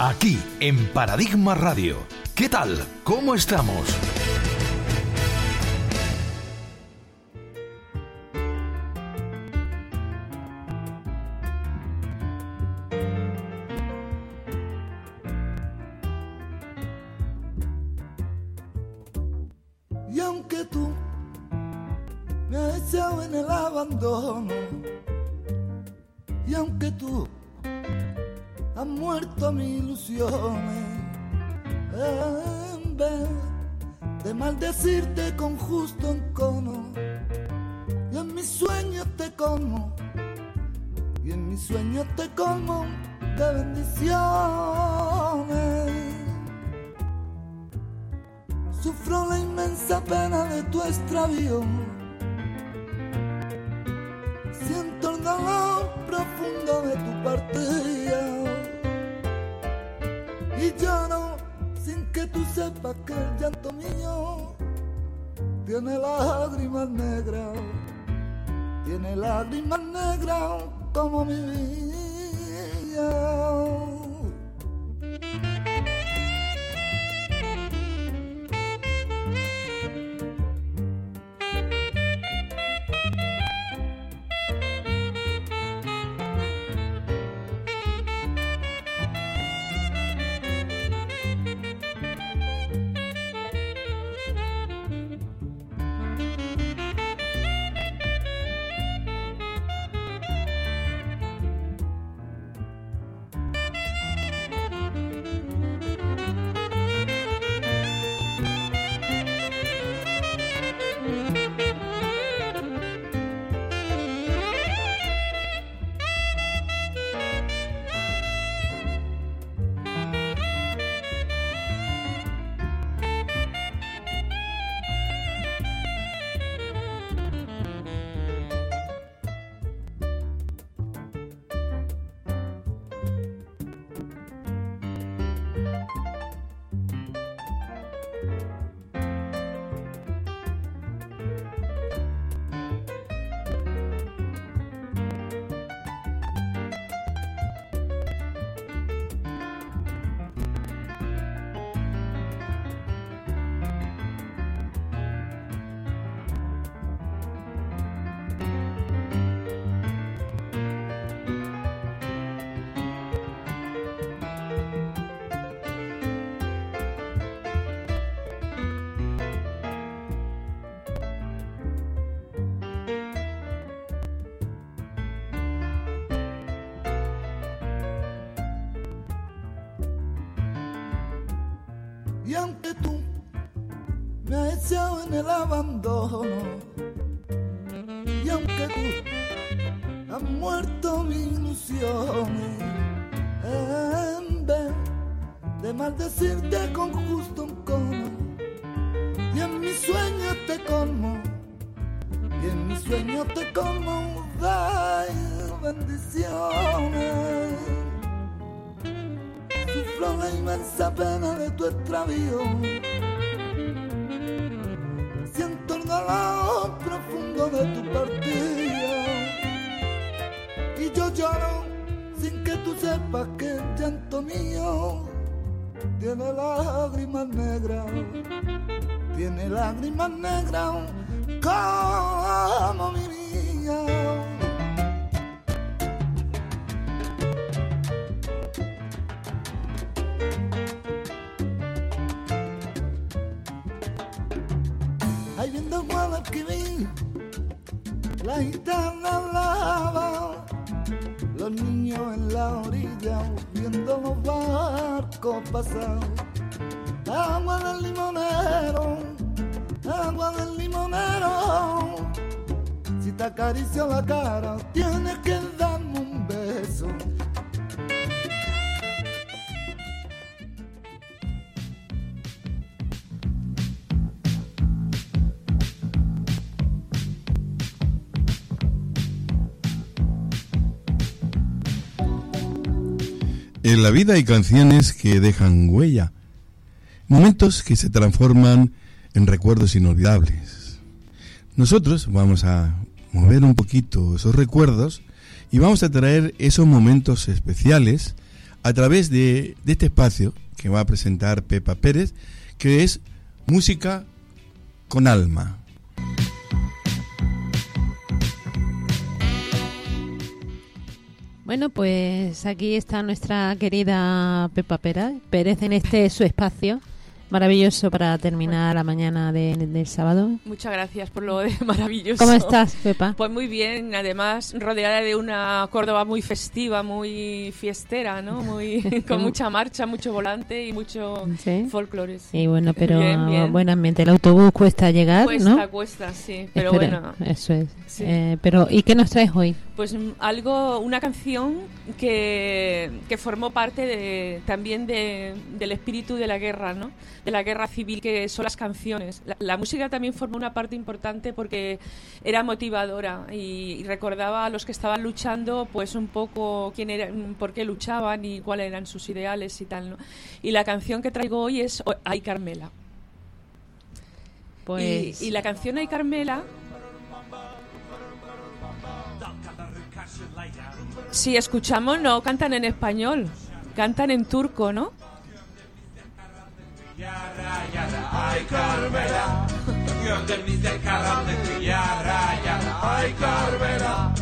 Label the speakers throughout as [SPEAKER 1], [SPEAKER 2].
[SPEAKER 1] aquí en Paradigma Radio. ¿Qué tal? ¿Cómo estamos?
[SPEAKER 2] Y aunque tú me has echado en el abandono, y aunque tú has muerto mis ilusiones, en vez de maldecirte con justo encono, y en mis sueños te colmo, y en mis sueños te colmo de bendiciones. Sufro la inmensa pena de tu extravío, siento el dolor profundo de tu partida, y lloro sin que tú sepas que el llanto mío tiene lágrimas negras como mi vida. Y aunque tú me has echado en el abandono, y aunque tú has muerto mis ilusiones, en vez de maldecirte con justo encono, y en mis sueños te colmo, y en mis sueños te colmo de bendiciones. Sufro la inmensa pena de tu extravío, siento el dolor profundo de tu partida, y yo lloro sin que tú sepas que el llanto mío tiene lágrimas negras como mi vida. Ahí viendo Guadalquivir, la gitana hablaba, los niños en la orilla viendo los barcos pasar. Agua del limonero, si te acaricio la cara tienes que darme un beso.
[SPEAKER 3] En la vida hay canciones que dejan huella, momentos que se transforman en recuerdos inolvidables. Nosotros vamos a mover un poquito esos recuerdos y vamos a traer esos momentos especiales a través de este espacio que va a presentar Pepa Pérez, que es Música con Alma.
[SPEAKER 4] Bueno, pues aquí está nuestra querida Pepa Pérez en su espacio maravilloso para terminar la mañana del sábado.
[SPEAKER 5] Muchas gracias por lo de maravilloso.
[SPEAKER 4] ¿Cómo estás, Pepa?
[SPEAKER 5] Pues muy bien, además rodeada de una Córdoba muy festiva, muy fiestera, ¿no? Con mucha marcha, mucho volante y mucho folclore. Sí.
[SPEAKER 4] Y bueno, pero
[SPEAKER 5] bien.
[SPEAKER 4] buen ambiente. El autobús cuesta llegar, ¿no?
[SPEAKER 5] Cuesta, sí, pero bueno.
[SPEAKER 4] Eso es.
[SPEAKER 5] Sí.
[SPEAKER 4] Pero ¿y qué nos traes hoy?
[SPEAKER 5] Pues una canción que formó parte también del espíritu de la guerra, ¿no? De la guerra civil, que son las canciones. La música también formó una parte importante porque era motivadora y recordaba a los que estaban luchando, pues un poco quién eran, por qué luchaban y cuáles eran sus ideales y tal, ¿no? Y la canción que traigo hoy es Ay Carmela.
[SPEAKER 4] Pues...
[SPEAKER 5] Y la canción Ay Carmela... Si escuchamos, no cantan en español, cantan en turco, ¿no?
[SPEAKER 6] Ay Carmela, ay Carmela.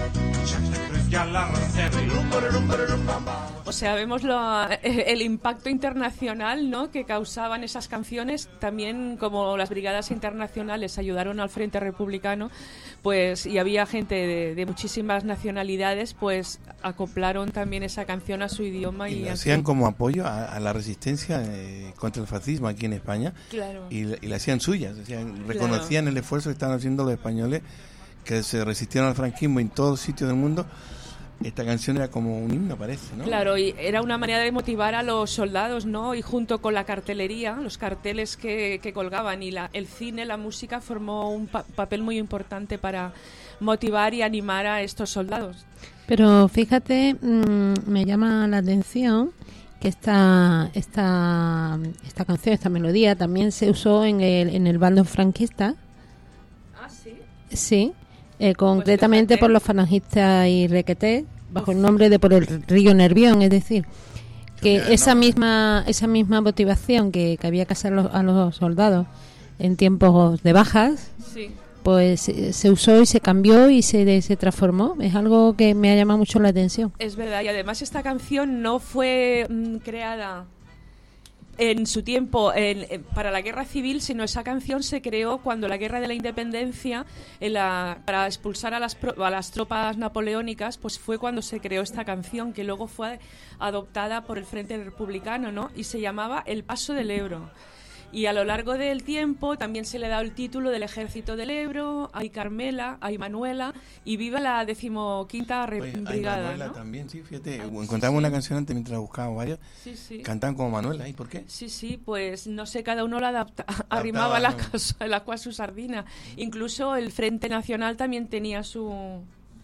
[SPEAKER 5] O sea, vemos el impacto internacional, ¿no?, que causaban esas canciones. También, como las brigadas internacionales ayudaron al Frente Republicano, pues, y había gente de muchísimas nacionalidades, pues acoplaron también esa canción a su idioma.
[SPEAKER 3] Y hacían como apoyo a la resistencia contra el fascismo aquí en España.
[SPEAKER 5] Claro.
[SPEAKER 3] Y la hacían suyas, reconocían el esfuerzo que estaban haciendo los españoles, que se resistieron al franquismo en todos los sitios del mundo. Esta canción era como un himno, parece, ¿no?
[SPEAKER 5] Claro, y era una manera de motivar a los soldados, ¿no? Y junto con la cartelería, los carteles que colgaban y el cine, la música, formó un papel muy importante para motivar y animar a estos soldados.
[SPEAKER 4] Pero fíjate, me llama la atención que esta canción, esta melodía, también se usó en el bando franquista.
[SPEAKER 5] Ah, ¿sí?
[SPEAKER 4] Sí. Concretamente por los falangistas y Requeté, bajo el nombre de por el río Nervión, es decir, que esa misma motivación que había que hacer a los soldados en tiempos de bajas,
[SPEAKER 5] sí,
[SPEAKER 4] pues se usó y se cambió y se transformó. Es algo que me ha llamado mucho la atención.
[SPEAKER 5] Es verdad, y además esta canción no fue creada en su tiempo para la guerra civil, sino esa canción se creó cuando la guerra de la independencia, para expulsar a las tropas napoleónicas, pues fue cuando se creó esta canción, que luego fue adoptada por el Frente Republicano, ¿no? Y se llamaba El Paso del Ebro. Y a lo largo del tiempo también se le ha dado el título del Ejército del Ebro, Ay Carmela, Ay Manuela, y viva la 15ª Brigada.
[SPEAKER 3] Manuela,
[SPEAKER 5] ¿no?
[SPEAKER 3] también, sí, fíjate, encontramos una canción antes mientras buscábamos varias, cantan como Manuela, ¿y por qué?
[SPEAKER 5] Sí, pues no sé, cada uno la arrimaba el agua a su sardina. Incluso el Frente Nacional también tenía sus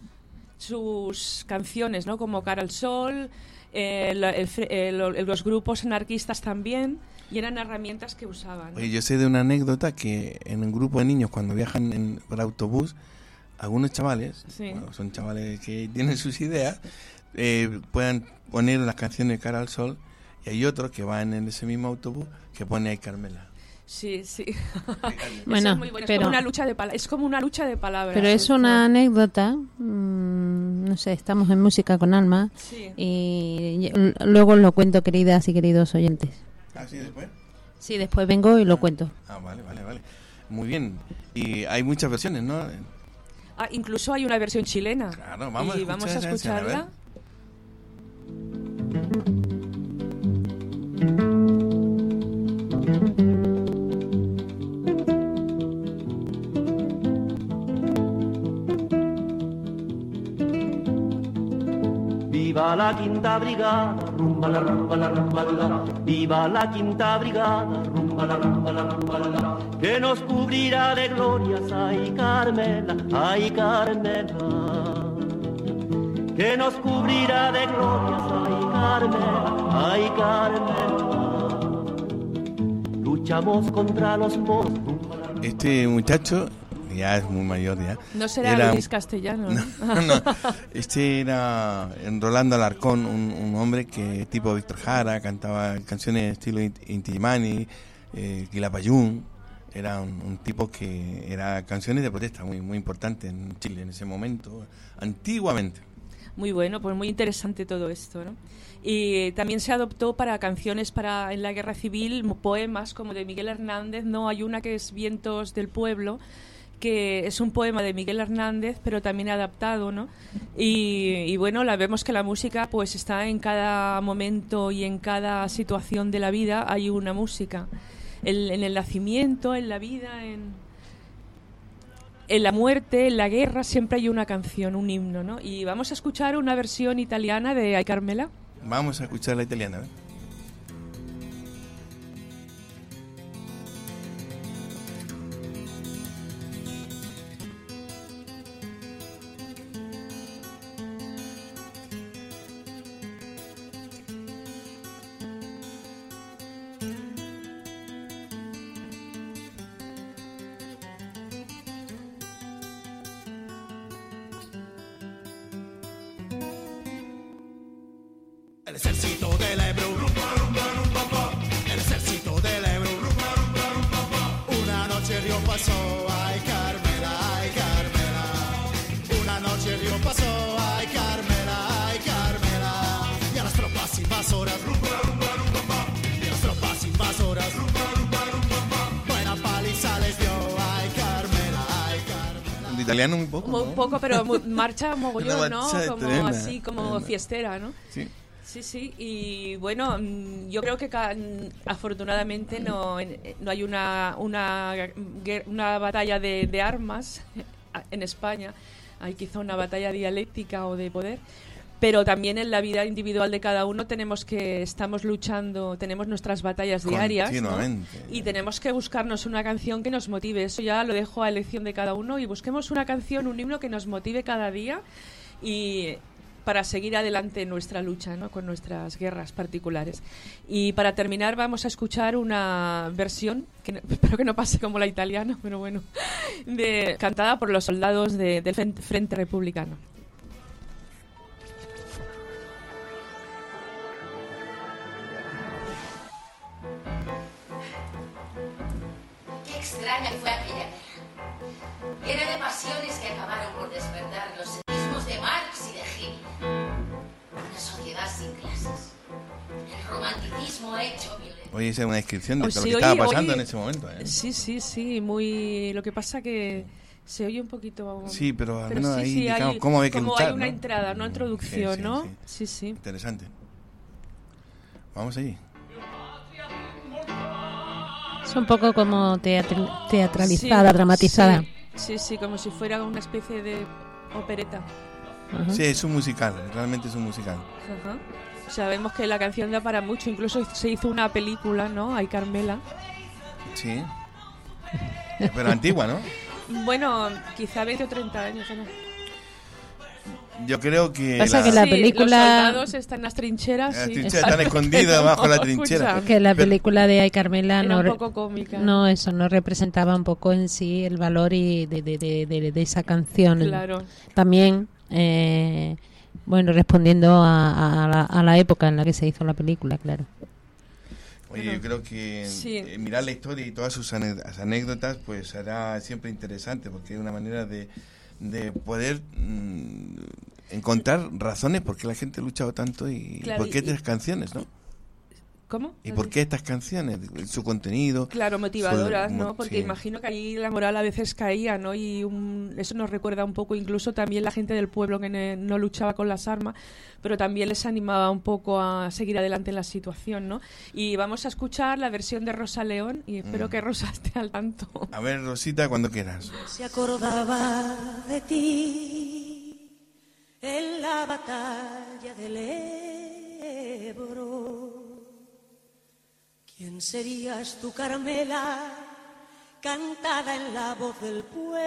[SPEAKER 5] canciones, ¿no? Como Cara al Sol, los grupos anarquistas también. Y eran herramientas que usaban, ¿no?
[SPEAKER 3] Oye, yo sé de una anécdota que en un grupo de niños, cuando viajan por autobús, algunos chavales, bueno, son chavales que tienen sus ideas, puedan poner las canciones de Cara al Sol, y hay otros que van en ese mismo autobús que pone Ay Carmela.
[SPEAKER 5] Sí.
[SPEAKER 4] Bueno,
[SPEAKER 5] es muy bueno. Es como una lucha de palabras.
[SPEAKER 4] Pero es una anécdota, no sé, estamos en Música con Alma, y luego os lo cuento, queridas y queridos oyentes.
[SPEAKER 3] ¿Sí después?
[SPEAKER 4] Sí, después vengo y lo cuento.
[SPEAKER 3] Vale. Muy bien. Y hay muchas versiones, ¿no?
[SPEAKER 5] Incluso hay una versión chilena.
[SPEAKER 3] Claro, vamos a
[SPEAKER 5] escucharla.
[SPEAKER 7] Viva la quinta brigada, rumba la rumba la rumba la. Viva la quinta brigada, rumba la rumba la rumba la. Que nos cubrirá de glorias, ay Carmela, ay Carmela. Que nos cubrirá de glorias, ay Carmela, ay Carmela. Luchamos contra los moros.
[SPEAKER 3] Este muchacho, que ya es muy mayor ya.
[SPEAKER 5] No será Luis Castellano, ¿no?
[SPEAKER 3] No, este era Rolando Alarcón, un hombre que tipo Víctor Jara, cantaba canciones estilo Inti Illimani, Quilapayún. Era un tipo que era canciones de protesta muy, muy importantes en Chile en ese momento, antiguamente.
[SPEAKER 5] Muy bueno, pues muy interesante todo esto, ¿no? Y también se adoptó para canciones en la Guerra Civil, poemas como de Miguel Hernández, ¿no? Hay una que es Vientos del Pueblo, que es un poema de Miguel Hernández, pero también adaptado, ¿no? Y bueno, vemos que la música pues está en cada momento y en cada situación de la vida hay una música. En el nacimiento, en la vida, en la muerte, en la guerra, siempre hay una canción, un himno, ¿no? Y vamos a escuchar una versión italiana de Ay Carmela.
[SPEAKER 3] Vamos a escuchar la italiana, ¿eh?
[SPEAKER 8] El ejército del Ebro, el ejército del Ebro. Una noche el río pasó, ay Carmela, ay Carmela. Una noche el río pasó, ay Carmela, ay Carmela. Y a las tropas invasoras, y a las tropas invasoras. Buena paliza les dio, ay Carmela, ay Carmela.
[SPEAKER 3] De italiano muy poco,
[SPEAKER 5] Muy poco, pero marcha mogollón, ¿no? Como
[SPEAKER 3] tremenda,
[SPEAKER 5] así, como
[SPEAKER 3] tremenda.
[SPEAKER 5] fiestera, ¿no?
[SPEAKER 3] Sí.
[SPEAKER 5] Sí, y bueno, yo creo que afortunadamente no hay una batalla de armas en España, hay quizá una batalla dialéctica o de poder, pero también en la vida individual de cada uno estamos luchando, tenemos nuestras batallas diarias, ¿no? Y tenemos que buscarnos una canción que nos motive, eso ya lo dejo a elección de cada uno, y busquemos una canción, un himno que nos motive cada día y para seguir adelante en nuestra lucha, ¿no? Con nuestras guerras particulares. Y para terminar vamos a escuchar una versión, espero que no pase como la italiana, pero bueno, cantada por los soldados del Frente Republicano.
[SPEAKER 9] Qué extraña fue aquella guerra. Era de pasiones que acabaron por despertar los sedismos de Marx y de Hitler. Una sociedad sin clases. El romanticismo hecho violento.
[SPEAKER 3] Oye, esa es una descripción de lo que estaba pasando en ese momento, ¿eh?
[SPEAKER 5] Sí, muy. Lo que pasa que se oye un poquito.
[SPEAKER 3] Sí, pero al
[SPEAKER 5] pero
[SPEAKER 3] menos ahí indicamos cómo hay que luchar,
[SPEAKER 5] como hay una entrada, una introducción,
[SPEAKER 3] sí,
[SPEAKER 5] ¿no? Sí.
[SPEAKER 3] Interesante. Vamos allí.
[SPEAKER 4] Es un poco como teatralizada, dramatizada.
[SPEAKER 5] Sí, como si fuera una especie de opereta.
[SPEAKER 4] Ajá.
[SPEAKER 3] Sí, es un musical, realmente es un musical.
[SPEAKER 5] Ajá. Sabemos que la canción da para mucho, incluso se hizo una película, ¿no? Ay Carmela.
[SPEAKER 3] Sí. Pero antigua, ¿no?
[SPEAKER 5] Bueno, quizá 20 o 30 años, ¿no?
[SPEAKER 3] Yo creo que
[SPEAKER 4] pasa que la película,
[SPEAKER 5] los soldados están en las trincheras,
[SPEAKER 3] las
[SPEAKER 5] sí.
[SPEAKER 3] trincheras están escondidas bajo la trinchera.
[SPEAKER 4] que la película de Ay Carmela
[SPEAKER 5] era un poco cómica.
[SPEAKER 4] No representaba un poco en sí el valor y de esa canción.
[SPEAKER 5] Claro.
[SPEAKER 4] También respondiendo a la época en la que se hizo la película, claro.
[SPEAKER 3] Oye, yo creo que mirar la historia y todas sus anécdotas pues será siempre interesante, porque es una manera de poder encontrar razones por qué la gente ha luchado tanto y
[SPEAKER 5] claro,
[SPEAKER 3] por qué estas canciones, ¿no?
[SPEAKER 5] ¿Cómo?
[SPEAKER 3] ¿Y por qué estas canciones? Su contenido.
[SPEAKER 5] Claro, motivadoras, ¿no? Porque
[SPEAKER 3] sí.
[SPEAKER 5] imagino que ahí la moral a veces caía, ¿no? Y eso nos recuerda un poco incluso también la gente del pueblo que no luchaba con las armas, pero también les animaba un poco a seguir adelante en la situación, ¿no? Y vamos a escuchar la versión de Rosa León y espero que Rosa esté al tanto.
[SPEAKER 3] A ver, Rosita, cuando quieras.
[SPEAKER 10] Se acordaba de ti en la batalla del Ebro. ¿Quién serías tú, Carmela, cantada en la voz del pueblo?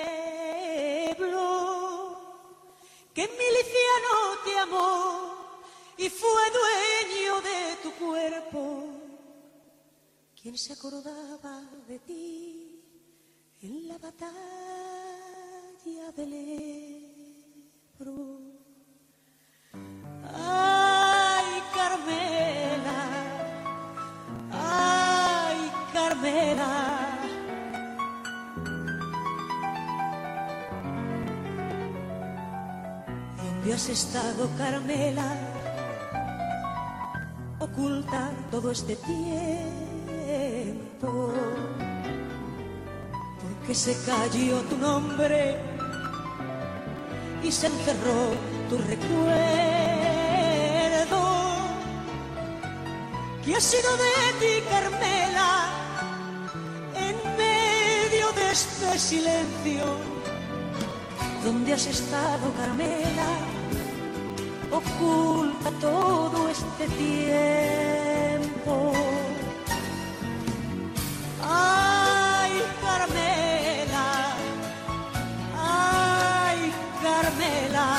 [SPEAKER 10] Que miliciano te amó y fue dueño de tu cuerpo. ¿Quién se acordaba de ti en la batalla del Ebro. Ay, Carmela, ay, Carmela. ¿Dónde has estado, Carmela? Oculta todo este tiempo. Porque se cayó tu nombre y se encerró tu recuerdo. ¿Qué ha sido de ti, Carmela, en medio de este silencio? ¿Dónde has estado, Carmela? Oculta todo este tiempo. Ay, Carmela, ay, Carmela.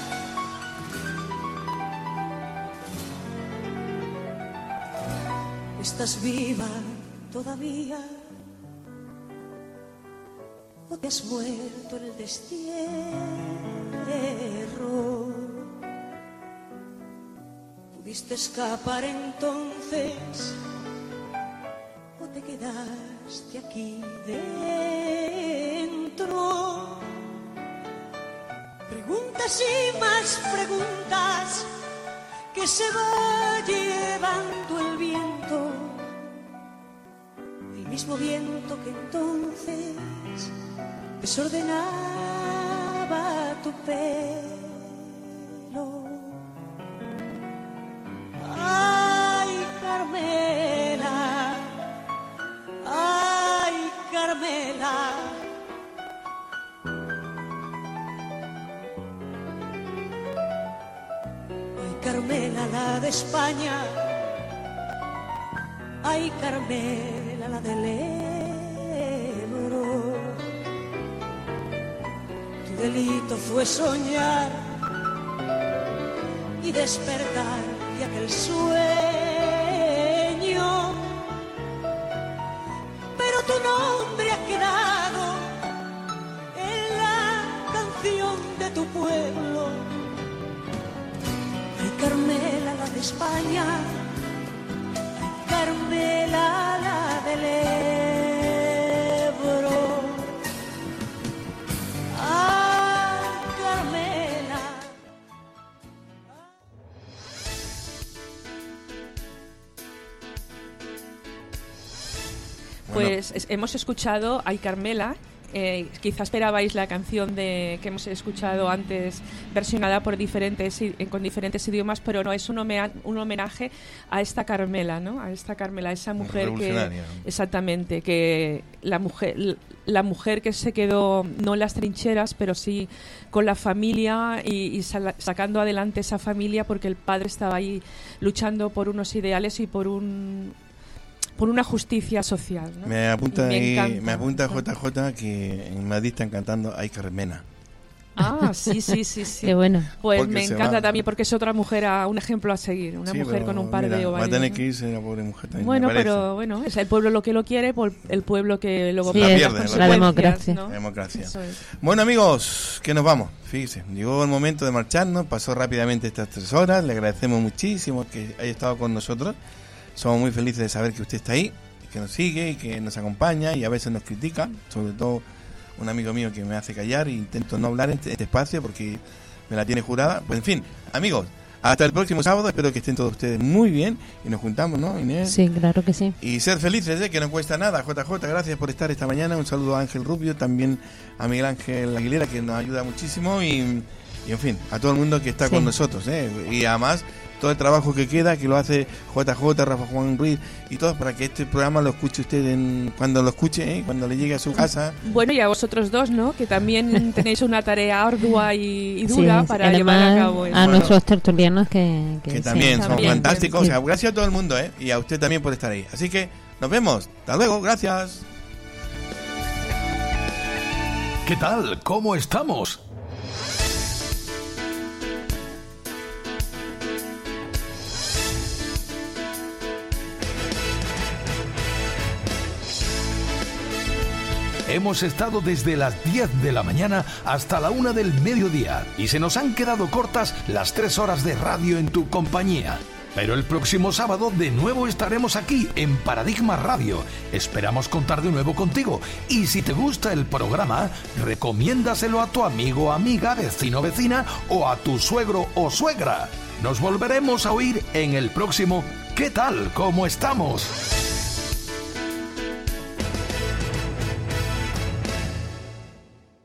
[SPEAKER 10] ¿Estás viva todavía? ¿O te has muerto en el destierro? ¿Pudiste escapar entonces o te quedaste aquí dentro? Preguntas y más preguntas que se va llevando el viento, el mismo viento que entonces desordenaba tu pelo. Ay, Carmela, ay, Carmela. Ay, Carmela, la de España. Ay, Carmela, la del Ebro. Tu delito fue soñar y despertar de aquel sueño, pero tu nombre ha quedado en la canción de tu pueblo. Ay, Carmela, la de España. Ay, Carmela, la del Ebro. Ay, Carmela.
[SPEAKER 5] Pues hemos escuchado Ay, Carmela. Quizá esperabais la canción que hemos escuchado antes versionada por con diferentes idiomas, pero no, es un homenaje a esta Carmela, ¿no? A esta Carmela, esa mujer que exactamente, que la mujer que se quedó no en las trincheras, pero sí con la familia y sacando adelante esa familia, porque el padre estaba ahí luchando por unos ideales y por una justicia social, ¿no?
[SPEAKER 3] Me apunta JJ que en Madrid están cantando Ay, Carmena.
[SPEAKER 5] Ah, sí.
[SPEAKER 4] Qué bueno.
[SPEAKER 5] Pues
[SPEAKER 3] Porque
[SPEAKER 5] me encanta también porque es otra mujer, un ejemplo a seguir, una mujer con un par de ovarios.
[SPEAKER 3] Va a tener que irse la pobre mujer también.
[SPEAKER 5] Bueno, pero bueno, es el pueblo lo que lo quiere, el pueblo que luego
[SPEAKER 4] sí, la democracia.
[SPEAKER 5] ¿no?
[SPEAKER 3] La democracia.
[SPEAKER 5] Eso es.
[SPEAKER 3] Bueno, amigos, que nos vamos. Fíjense, llegó el momento de marcharnos, pasó rápidamente estas 3 horas. Le agradecemos muchísimo que haya estado con nosotros. Somos muy felices de saber que usted está ahí, que nos sigue y que nos acompaña y a veces nos critica, sobre todo un amigo mío que me hace callar e intento no hablar en este espacio porque me la tiene jurada. Pues en fin, amigos, hasta el próximo sábado, espero que estén todos ustedes muy bien y nos juntamos, ¿no, Inés?
[SPEAKER 4] Sí, claro que sí.
[SPEAKER 3] Y ser felices, que no cuesta nada. JJ, gracias por estar esta mañana. Un saludo a Ángel Rubio, también a Miguel Ángel Aguilera, que nos ayuda muchísimo y en fin, a todo el mundo que está con nosotros, y además todo el trabajo que queda, que lo hace JJ, Rafa Juan Ruiz y todos, para que este programa lo escuche usted cuando lo escuche, cuando le llegue a su casa.
[SPEAKER 5] Bueno, y a vosotros dos, ¿no? Que también tenéis una tarea ardua y dura para llevar a cabo.
[SPEAKER 4] A nuestros tertulianos que
[SPEAKER 3] también son fantásticos. O sea, gracias a todo el mundo, y a usted también por estar ahí. Así que nos vemos. Hasta luego. Gracias.
[SPEAKER 1] ¿Qué tal? ¿Cómo estamos? Hemos estado desde las 10 de la mañana hasta la 1 del mediodía y se nos han quedado cortas las 3 horas de radio en tu compañía. Pero el próximo sábado de nuevo estaremos aquí en Paradigma Radio. Esperamos contar de nuevo contigo. Y si te gusta el programa, recomiéndaselo a tu amigo, amiga, vecino, vecina o a tu suegro o suegra. Nos volveremos a oír en el próximo ¿Qué tal? ¿Cómo estamos?